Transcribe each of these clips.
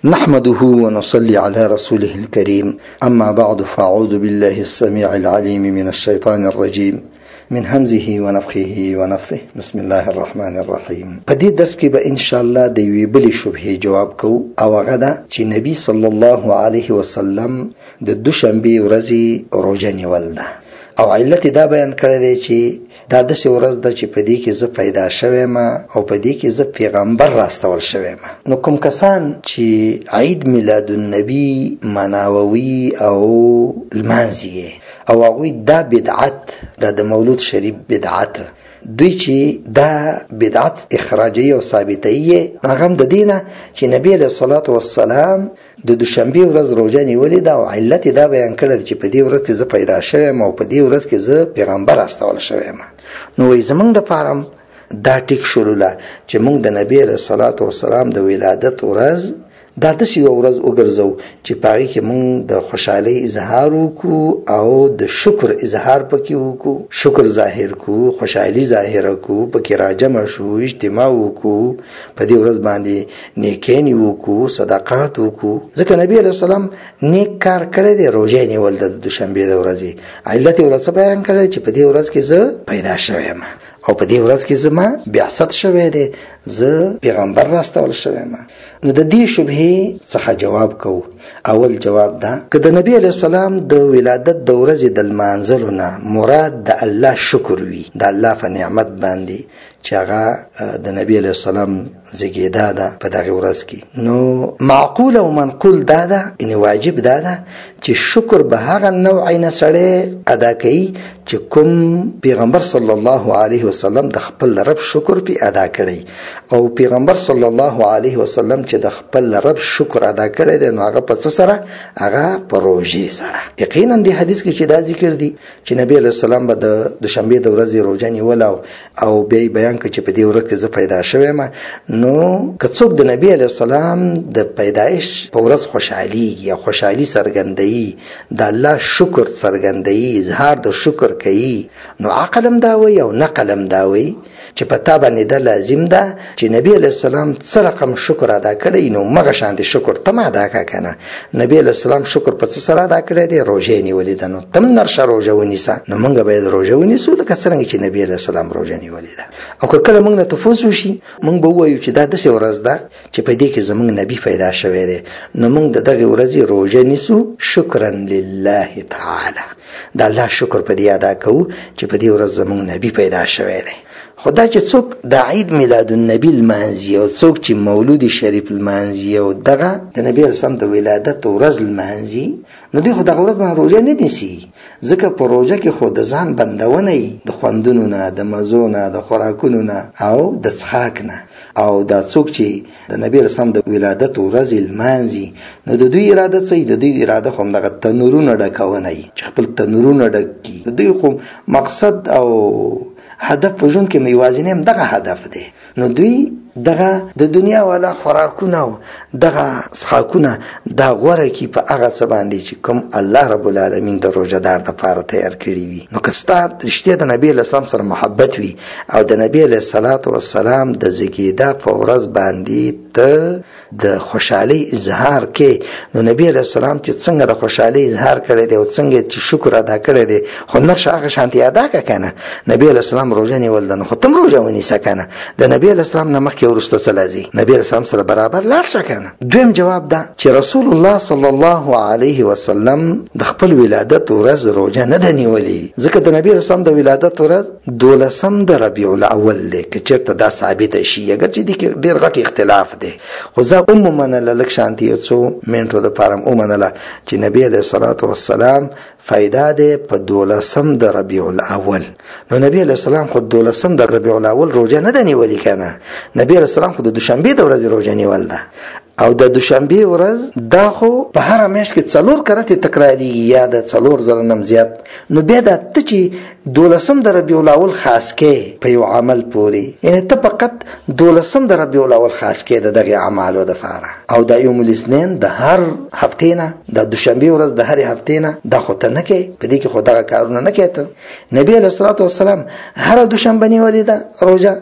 نحمده ونصلي على رسوله الكريم. أما بعد فأعوذ بالله السميع العليم من الشيطان الرجيم من همزه ونفخه ونفثه. بسم الله الرحمن الرحيم. په دې درس کې به ان شاء الله د یوې بلې شبهې جواب کوو، او هغه ده چې نبی صلی الله علیه وسلم د دوشنبې ورځې روژه نیول ده، او علت دا بیان کړی دی چې دا داسې ورځ ده چې په دې کې زه پیدا شوی ما، او په دې کې زه پیغمبر راستول شوی ما. نو کوم کسان چې عید میلاد النبی مناووي او لمانځي او هغوی دا بدعت، دا د مولود شریف بدعت، دوی چې دا بدعت اخراجی او ثابتیه، هغه هم د دینه چې نبی علیه الصلاة والسلام د دوشنبې ورځ روژه نیولې ده، او علت دا بیان کړی چې په دې ورځ کې زه پیدا شویم او په دې ورځ کې زه پیغمبر راستول شویم. نو وایي زمونږ دپاره دا ټیک شروله چې موږ د نبی علیه الصلاة والسلام د ولادت ورځ دا داسې یوه ورځ وګرځو چې په هغې کې موږ د خوشحالۍ اظهار وکړو او د شکر اظهار پکې وکړو، شکر ظاهر کړو، خوشحالي ظاهره کړو، پکې راجمع شو، اجتماع وکړو، په دې ورځ باندې نیکۍ وکړو، صدقات وکړو. ځکه نبي علیه السلام نیک کار کړی دی، روژه نیول د دوشنبې د ورځې. علت یې ورځ بیان کړی چې په دې ورځ کې زه پیدا شوی یم، او په دې ورځ کې زما بعثت شوی دی، زه پیغمبر راستول شوی ما. نو د دې شبهې څخه جواب کوو. اول جواب دا که د نبی علیه السلام د ولادت د ورځې د لمانځلو نه مراد د الله شکر وي، د الله په نعمت باندې چې هغه د نبی علیه السلام زیږېدا ده په دغه ورځ کې، نو معقول او منقول دا ده، یعنې واجب دا ده چې شکر به هغه نوع نه سړی ادا کوي چې کوم پیغمبر صلی الله علیه وسلم د خپل رب شکر پې ادا کړی، او پیغمبر صلی الله علیه وسلم چې د خپل رب شکر ادا کړی دی، نو هغه په څه سره؟ هغه په روژې سره. یقینا دې حدیث کې چې دا ذکر دی چې نبی علیه السلام به د دوشنبې د ورځې روژه نیوله، او بیا یې بیان کړ چې په دې ورځ کې زه پیدا شوی یم. نو که څوک د نبی علیه السلام د پیدایش په ورځ خوشحالي یا خوشحالي څرګندوي، د الله شکر څرګندوي، اظهار د شکر کوي، نو عقل هم دا وایي او نقل هم دا وایي چې په تا باندې دا لازم ده چې نبی علیه السلام څه رقم شکر ادا کړی، نو مغه شانتې شکر تم ادا کا کنه. نبی علیه السلام شکر په څه سره ادا کړی دی؟ روژه نیولې ده، نو تم نرشه روژه ونیسه. نو موږ باید روژه ونیسو لکه څرنګه چې نبی علیه السلام روژه نیولې ده. او که کله موږ نه تفوس وشي، موږ به ووایو چې دا داسې ورځ ده چې په دې کې زموږ نبی پیدا شوی دی، نو موږ د دغې ورځې روژه نیسو شکرا لله تعالی، د الله شکر په دې ادا کوو چې په دې ورځ زموږ نبی پیدا شوی دی. خدا چې څوک د عید میلاد النبی لمانځي، او څوک چې مولود شریف لمانځي، او دغه د نبی اسلام د ولادت ورځ لمانځي، نو دوی خو دغه ورځ باندې روژه نه نیسي، ځکه په روژه کې خو د ځان بندونه یي، د خوندونو نه، د مزو نه، د خوراکونو نه، او د څښاک نه. او دا څوک چې د نبی اسلام د ولادت ورځ لمانځي، نو د دوی اراده څه وي؟ د دوی اراده خو همدغه تنورونه ډکونه یي، چې خپل تنورونه ډک کړي. د دوی خو مقصد او هدف په ژوند کې یوازینی هم دغه هدف دی. نو دوی دغه د دنیا والا خوراکونه او دغه څښاکونه دا غوره کړي په هغه څه باندې چې کوم الله رب العالمین د روژهدار دپاره تیار کړي وي. نو که ستا رښتیا د نبي علیه السلام سره محبت وي، او د نبي علیه الصلاة والسلام د زیږېدا په ورځ باندې ته د خوشحالۍ اظهار کې، نو نبی علیه السلام چې څنګه د خوشحالۍ اظهار کړی دی او څنګه چې شکر ادا کړی دی، خو نرشه هغه شانتې ادا که که نه. نبی علیه السلام روژه نیول ده، نو خو تم روژه ونیسه که نه. د نبی علیه السلام نه مخکې وروسته څه لازي؟ نبی علیه السلام سره برابر لاړ شه که نه. دویم جواب ده چې رسول الله صلی الله علیه وسلم د خپل ولادت ورځ روژه نه ده نیولې، ځکه د نبی علیه السلام د ولادت ورځ 12 د ربیع الاول دی. که چېرته دا ثابته شي، اگر چې دې کې ډېر غټ اختلاف دی، خو زه ومنله لږ شانتې یو څو منټو دپاره م ومنله چې نبی علیه الصلاة والسلام پیدا دی په 12 د ربیع الاول. نو نبی علیه السلام خو 12 د ربیع الاول روژه نه ده نیولې که نه. نبی علیه السلام خو د دوشنبې د ورځې روژه نیول ده، او د دوشنبې ورځ دا خو په هره میاشت کې 4 کرتې تکراریږي، یا د 4 ځله نه زیات. نو بیا دا ته چې 12 د ربیع الاول خاص کې په یو عمل پورې، یعنې ته فقط 12 د ربیع الاول خاص کې د دغې اعمالو دپاره، او دا یوم الاثنین د هر هفتې نه، د دوشنبې ورځ د هرې هفتې نه، دا خو ته نه کوې، په دې کې خو دغه کارونه نه کوې ته. نبي علیه الصلاة والسلام هره دوشنبه نیولې ده روژه،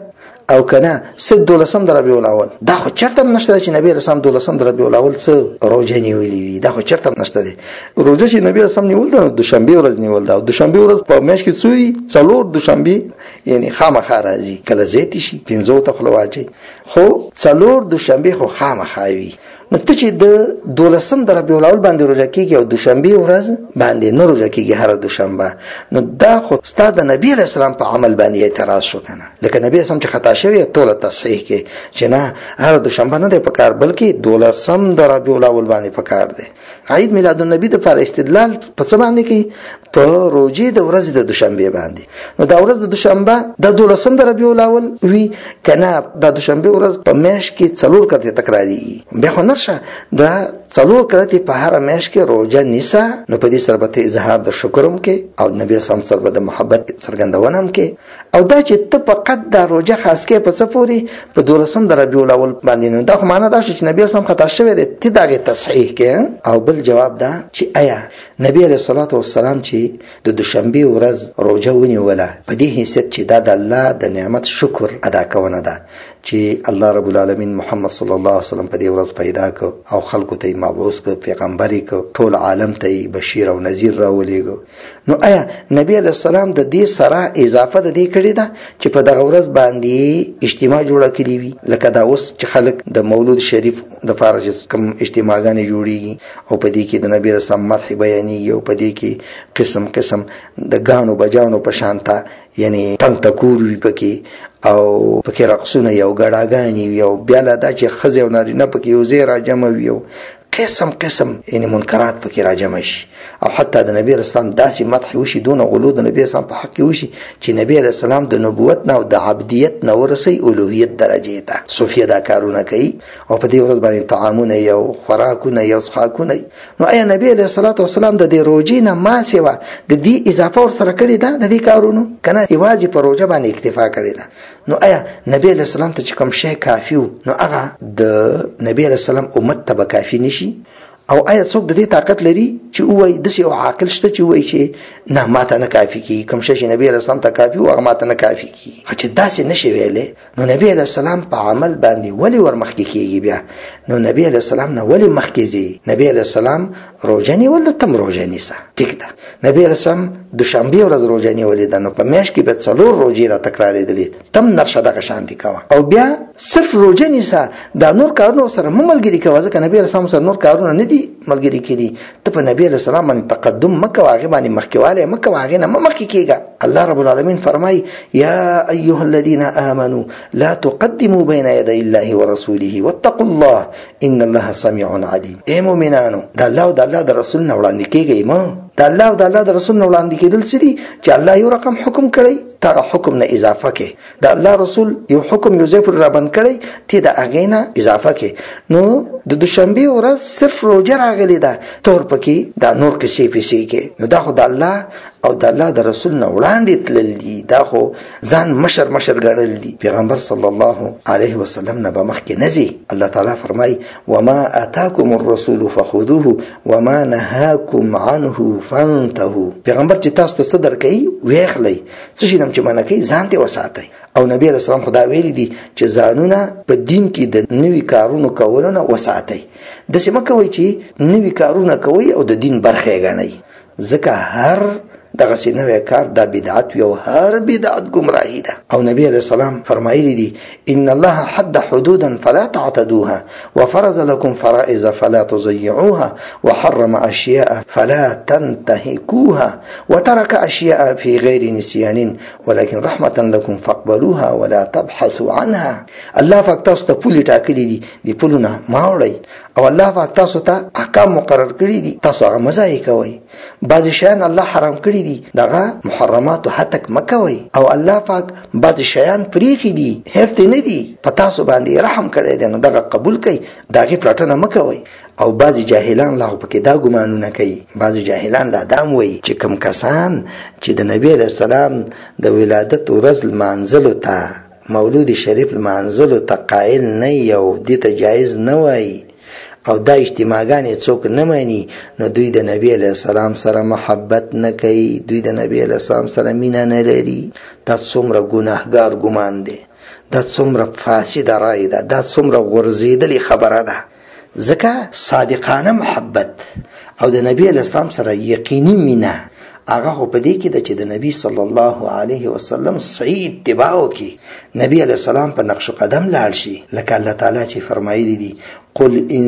او کنه سد دولسم در ربیع الاول دا خو چرته نشته چې نبی رسول دولسم در ربیع الاول څه روزه نیولې وي دا خو چرته نشته دی روزه چې نبی رسول نیول دا دوشنبه ورځ نیول دا دوشنبه ورځ په میاشت کې څوی څلور دوشنبه یعنی خامخا راځي کله زیات شي 15 ته خلواجي خو څلور دوشنبه خو خامخا وي نو ته چې د دولسم در ربیع الاول باندې روزه کیږي او دوشنبه ورځ باندې نه روزه کیږي هر دوشنبه نو دا خو ستاسو د نبی علیہ السلام په عمل باندې اعتراض شو کنه لکه نبی اسلام چې خطا شوی ټول تصحیح کې چې نه هر دوشنبه نه دی پکار بلکې دولسم در ربیع الاول باندې پکار دی عید میلاد النبی د پر استدلال په څه باندې کې په روزي د ورځې د دوشنبه باندې نو دا ورځ د دوشنبه د دولسم در ربیع الاول وی کنه د دوشنبه ورځ په میاشت کې څلور کړه تکراری به خو نشه دا څلور کړه په هر میاشت کې روزه نیسه نو په دې سره به اظهار د شکرم کې او نبی صلی الله علیه وسلم د محبت څرګندونم کې او دا چې ته فقط د روزه خاص کې په سفوري په دولسم در ربیع الاول باندې نو دا خو معنی دا چې نبی صلی الله علیه وسلم خطا شوی دی ته دغه تصحیح کې او بل جواب دا چې آیا نبی علیہ الصلوۃ والسلام چې د دوشنبه ورځ روزه ونیوله په دې حیثیت چې دا د الله د نعمت شکر ادا کونه ده چې الله رب العالمین محمد صلی الله علیه وسلم په دې ورځ پیدا کړ او خلکو ته مبعوث کړ پیغمبري کړ ټول عالم ته بشیر او نذیر راولېګو نو آیا نبی علیہ السلام د دې سره اضافه د دې کړی ده چې په دغه ورځ باندې اجتماع جوړه کړی وي لکه دا اوس چې خلک د مولود شریف د فارغ کم اجتماعګانې جوړیږي او په دې کې د نبی رسول مدح بیانېږي او په دې کې قسم قسم د غانو بجانو په شانتا یعنی ټنګ ټکور وي پکې او پکې رقصونه یو غړاګانی یو بیا لا دا چې خزه او نارینه پکې یو زی راجمع وي قسم قسم یعنی منکرات پکې راجمع شي او حتی د نبی رسول داسې مدح وشي دون غلو د نبی رسول په حق وشي چې نبی رسول د نبوت نه او د عبدیت نه ورسي اولوهیت درجه ته صوفیه دا کارونه کوي او په دې ورځ باندې طعامونه یو خوراکونه یو څښاکونه نو آیا نبی علیہ الصلوۃ والسلام د دې روزې نه ما سیوا د دې اضافه ور سره کړی دا د دې کارونو کنه ایواز په روزه باندې اکتفا کړی دا نو آیا نبی علیہ السلام ته چې کوم شی کافی نو هغه د نبی علیہ السلام امت ته کافی نشي او آیا څوک د دې طاقت لري چې وای د سیو عاقل شته چې وای چې نه ماته نه کافی کی کوم شي نبی علیہ السلام ته کافی او هغه ماته نه کافی کی چې داسې نشي ویلې نو نبی علیہ السلام په عمل باندې ولی ور مخکې کیږي بیا نو نبی علیہ السلام نه ولی مخکې زی نبی علیہ السلام روزنی ولا تم روزنی سا ټیک ده نبی علیہ السلام دوشنبه ورځ روزنی ولید نو په میاشت کې به څلور روزې را تکرارېدلې تم نرشه دغه شانتي کاوه او بیا صرف روزنی سا دا نور کارونه سره مملګری کوي ځکه نبی علیہ السلام سره نور کارونه نه دي ملګری کړي ته په نبی علیہ السلام باندې تقدم مکه واغه باندې مخکواله مکه واغه نه مخکې کیږي الله رب العالمین فرمای یا ایها الذين امنوا لا تقدموا بين يدي الله ورسوله واتقوا الله ان الله سميع عليم اے مؤمنانو دا الله او د الله د رسول نه وړاندې کیږي ما دا الله او د الله د رسول نه وړاندې کېدل سړي چې الله یو رقم حکم کړی تا حکم نه اضافه کې دا الله رسول یو حکم یو ځای پر را باندې کړی ته دا هغه نه اضافه کې نو د دوشنبه ورځ صرف روزه راغلی ده تور پکې دا نور کې شي کې نو دا خو د الله او د الله د رسول نه وړاندې تلل دي دا خو ځان مشر ګڼل دي پیغمبر صلی الله علیه وسلم نه به مخکې نزي الله تعالی فرمای وما اتاکم الرسول فخذوه وما نهاکم عنه فانتهوا پیغمبر چې تاسو ته صدر کوي ویخلی څه شي چې منه کوي ځان ته وساتئ او نبی علیہ السلام خدا ویلی دي چې ځانونه په دین کې د نوی کارونو کولو نه وساتئ د سیمه کوي چې نوی کارونه کوي او د دین برخه غنئ ځکه هر دغه سینوي کار د بدعت یو هر بدعت گمراهی ده او نبی علیہ السلام فرمایلی دي ان الله حد حدودا فلا تعتدوها وفرض لكم فرائض فلا تضيعوها وحرم اشياء فلا تنتهكوها وترك اشياء في غير نسيان ولكن رحمه لكم فاقبلوها ولا تبحثوا عنها الله فاکتاس ته پولی ټاکلی دي دی پولونه ماوړی او الله پاک تاسو ته احکام مقرر کړی دي تاسو هغه مزای کوي بعض شیان الله حرام کړی دي دغه محرمات هتک مکوي او الله پاک بعض شیان پریخي دي هرته نه دي پتا سو باندې رحم کړی دی نو دغه قبول کوي دغه پلاتنه مکوي او بعض جاهلان لا په کې دا ګمانونه کوي بعض جاهلان لا دام وي چې کم کسان چې د نبی رسول سلام د ولادت ورځ منزل ته مولود شریف منزل ته قائل نه یو دي ته جایز نه وای او دا اجتماعګانې څوک نه مانی نو دوی د نبی علیہ السلام سره محبت نه کوي دوی د نبی علیہ السلام سره مینه نه لري دا څومره ګناهګار ګمان دی دا څومره فاسده رای ده، دا څومره غورځېدلې خبره ده. ځکه صادقانه محبت او د نبی علیه السلام سره یقیني مینه هغه خو په دې کې ده چې د نبی صلی الله علیه وسلم صحیح اتباع وکړي، نبی علیه السلام په نقش قدم لاړ شي. لکه الله تعالی چې فرمایلی دي قل ان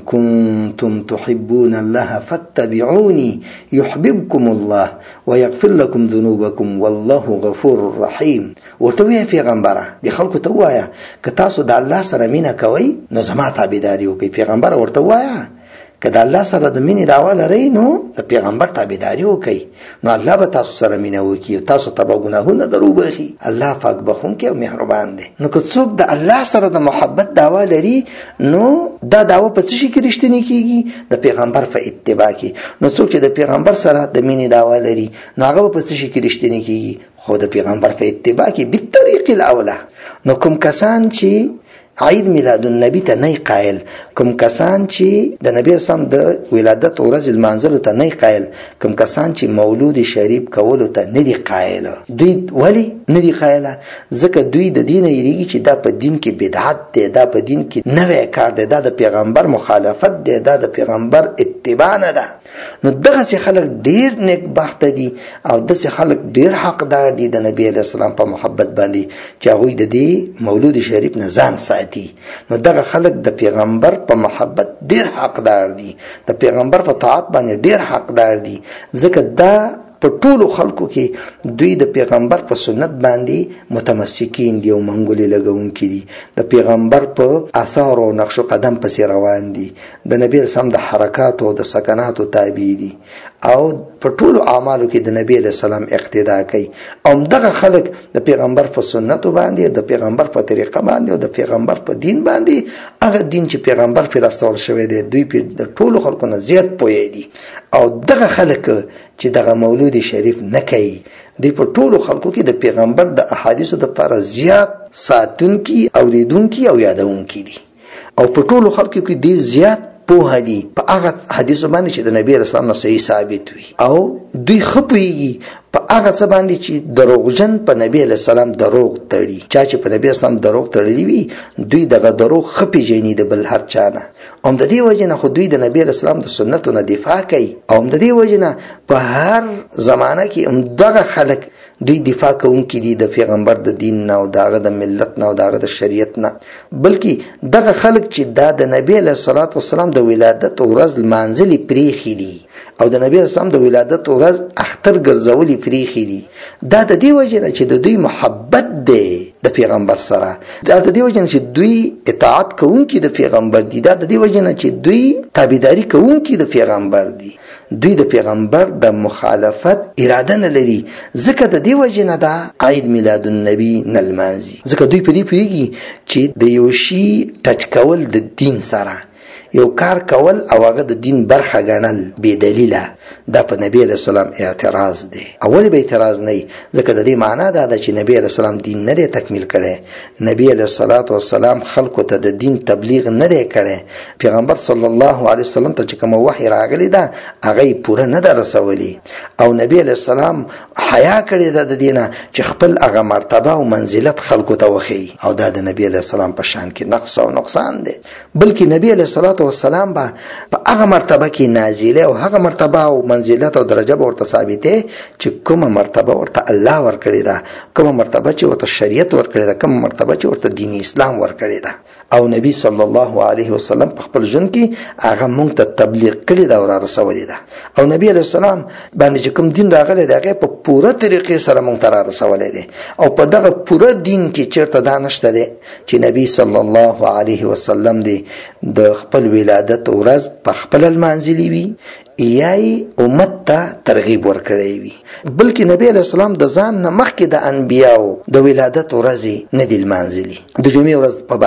كنتم تحبون الله فاتبعوني يحببكم الله ويغفر لكم ذنوبكم والله غفور رحيم. ورته وی پیغمبره د خلکو ته وایا که تاسو د الله سره مینه کوئ نو زما تابعداري وکړئ. پیغمبر ورته وایا که د الله سره د مینې دعوه لرئ نو د پیغمبر تابعداري وکئ، نو الله به تاسو سره مینه وکړي او تاسو ته به ګناهونه در وبخي. الله پاک بخونکی او مهربان دی. نو که څوک د الله سره د محبت دعوه لري نو دا دعوه په څه شي کې رښتینې کیږي؟ د پیغمبر په اتباع کې. نو څوک چې د پیغمبر سره د مینې دعوه لري نو هغه په څه شي کې رښتینې کیږي؟ خو د پیغمبر په اتباع کې بالطریق الاوله. نو کوم کسان چې عید میلاد النبی ته نه قائل، کوم کسان چې د نبی اسلام د ولادت ورځ لمانځلو ته نه قائل، کوم کسان چې مولود شریف کولو ته نه دي قائل، دوی ولی نه دي قائل؟ ځکه دوی د دین یریږي چې دا په دین کې بدعت دی، دا په دین کې نوې کار دی، دا د پیغمبر مخالفت دی، دا د پیغمبر اتباع نه ده. نو دغه سي خلک ډیر نیک بخت دي او دغه خلک ډیر حقدار دي د نبی علیہ السلام په محبت باندې چې هغه د دې مولود شریف نه ځان ساتي. نو دغه خلک د پیغمبر په محبت ډیر حقدار دي، د پیغمبر په طاعت باندې ډیر حقدار دي. ځکه دا په ټولو خلکو کې دوی د پیغمبر په سنت باندې متمسکین دي او منګولې لګونکي دي، د پیغمبر په آثار او نقش قدم پسې روان دي، د نبی اسلام د حرکات او د سکناتو تابع دي او په ټولو اعمالو کې د نبی علیہ السلام اقتدا کوي. او دغه خلک د پیغمبر په سنتو باندې، د پیغمبر په طریقه باندې او د پیغمبر په دین باندې، هغه دین چې پیغمبر پر استول شوی دی، دوی په د ټولو خلکو نه زیات پوهې دي. او دغه خلک چې دغه مولود شریف نه کوي، دوی په ټولو خلکو کې د پیغمبر د احادیثو د لپاره زیات ساتونکي، اوریدونکي او یادونکي دي. او په ټولو خلکو کې دوی زیات پوه دي په هغه حدیثو باندې چې د نبی رسول الله صحیح ثابت وي، او دوی خپويږي په هغه څه باندې چې دروغجن په نبی علیہ السلام دروغ تړي. چا چې په نبی اسلام دروغ تړلی وي دوی دغه دروغ خپېژني د بل هر چا نه. او د دې وجه نه خو دوی د نبی علیہ السلام د سنتو نه دفاع کوي، او د دې وجه نه په هر زمانه کې دغه خلک دوی دفاع کوونکي دي د پیغمبر د دین نه او دغه د ملت نه او دغه د شریعت نه. بلکې دغه خلک چې دا د نبی علیہ السلام د ولادت ورځ لمانځلي پریخي دي او د نبی اسلام د ولادت ورځ اختر ګرځولي پریخي دي، دا د دې وجه نه چې د دوی محبت دی د پیغمبر سره، دا د دې وجه نه چې دوی اطاعت کوونکي د پیغمبر دي، دا د دې وجه نه چې دوی تابعداري کوونکي د پیغمبر دي، دوی د پیغمبر د مخالفت اراده نه لري. ځکه د دې وجه نه دا عید میلاد النبی نه لمانځي، ځکه دوی په دې پوهېږي چې د یو شي ټچ کول د دین سره، یو کار کول او هغه د دین برخه ګڼل بې دلیله، دا په نبی علیہ السلام اعتراض دی. اولی به اعتراض نه، ځکه د دې معنا دا ده چې نبی علیہ السلام دین نه دی تکمیل کړی، نبی علیہ السلام خلکو ته د دین تبلیغ نه دی کړی، پیغمبر صلی الله علیه وسلم ته چې کوم وحی راغلی ده هغه پوره نه ده رسولی، او نبی علیہ السلام حیا کړی ده د دینه چې خپل هغه مرتبه او منزلت خلکو ته وښیي، او دا د نبی علیہ السلام په شان کې نقص او نقصان دی. بلکې نبی علیہ السلام به په هغه مرتبه کې نازله او هغه مرتبه او منزلت او درجه ورته ثابته چې کومه مرتبه ورته الله ورکړي ده، کومه مرتبه چې ورته شریعت ورکړي ده، کومه مرتبه چې ورته دین اسلام ورکړي ده. او نبی صلی الله علیه وسلم په خپل ژوند کې هغه مونږ ته تبلیغ کړی دا او رسولي ده. او نبی علیہ السلام باندې چې کوم دین راغلی دی هغه په پوره طریقې سره مونږ ته رسولي دی، او په دغه پوره دین کې چیرته دا نشته دی چې نبی صلی الله علیه وسلم دی د خپل ولادت ورځ په خپل لمانځلي وي یای امت ته ترغیب ورکړی وي، بلکې نبی علیہ السلام د ځان نه مخکې د انبیاو د ولادت ورځې نه دی لمانځلي. د جمعې ورځ په باره کې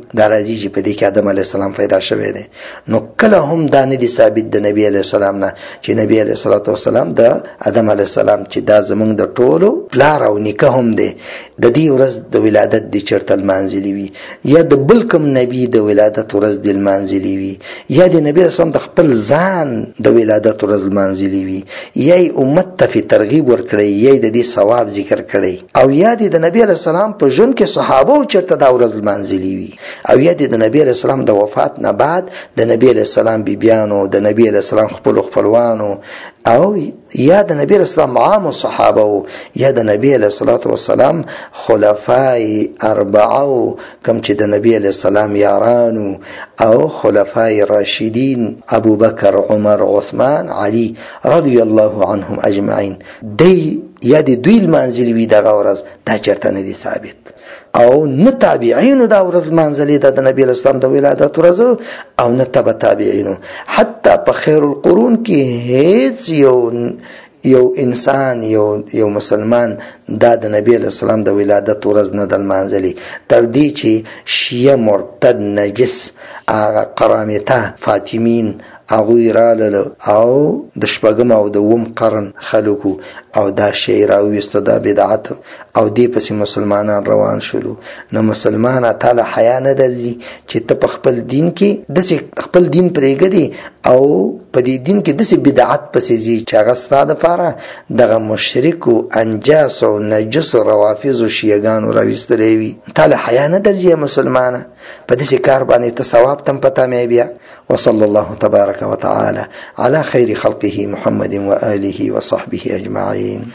دا راځي چې په دې کې آدم علیه السلام پیدا شوی دی. نو کله هم دا نه دي ثابت د نبی علیه السلام نه چې نبی علیه السلام د آدم علیه السلام چې دا زمونږ د ټولو پلار او نیکه هم دی، د دې ورځ د ولادت دې چېرته لمانځلې وي، یا د بل کوم نبي د ولادت ورځ دې لمانځلې وي، یا د نبی علیه السلام د خپل ځان د ولادت ورځ لمانځلې وي، یا یې امت ته فی ترغیب ورکړی، یا د دې ثواب ذکر کړی، او یا د نبی علیه السلام په ژوند کې صحابه چېرته دا ورځ لمانځلې وي، او یا د نبی علیه السلام د وفات نه بعد د نبی علیه السلام بیبیانو، د نبی علیه السلام خپلوانو، او یا د نبی علیه السلام عام صحابه، یا د نبی علیه السلام خلفای اربعه کم چې د نبی علیه السلام یارانو، او خلفای راشدین ابو بکر، عمر، عثمان، علی رضی الله عنهم اجمعین، دی یا د دوی لمانځلې وي دغه ورځ، دا چېرته نه دي ثابت. او نه تابعینو دا ورځ لمانځلې ده د نبی اسلام د ولادت ورځ، او نه تبع تابعینو. حتی په خیر القرون کې هیڅ یو انسان یو مسلمان دا د نبی اسلام د ولادت ورځ نه د لمانځلې، تر دې چې شیعه مرتد نجس هغه قرامطه فاطمین هغوی رالل او د شپږم او د اووم قرن خلکو او دا شی راویسته دا بدعت، او دې پسې مسلمانان روان شولو. نو مسلمانه تعالی حیا نه درځي چې ته په خپل دین کې داسې خپل دین پرېږدې او په دې دین کې داسې بدعت پسې ځي چې هغه ستا دپاره دغه مشرکو انجاس او نجس روافظو شیعګانو راویستلی وي. تعالی حیا نه درځي مسلمانه، په داسې کار باندې ته ثواب تم پته مې بیا. وصلى الله تبارك وتعالى على خير خلقه محمد وآله وصحبه أجمعين.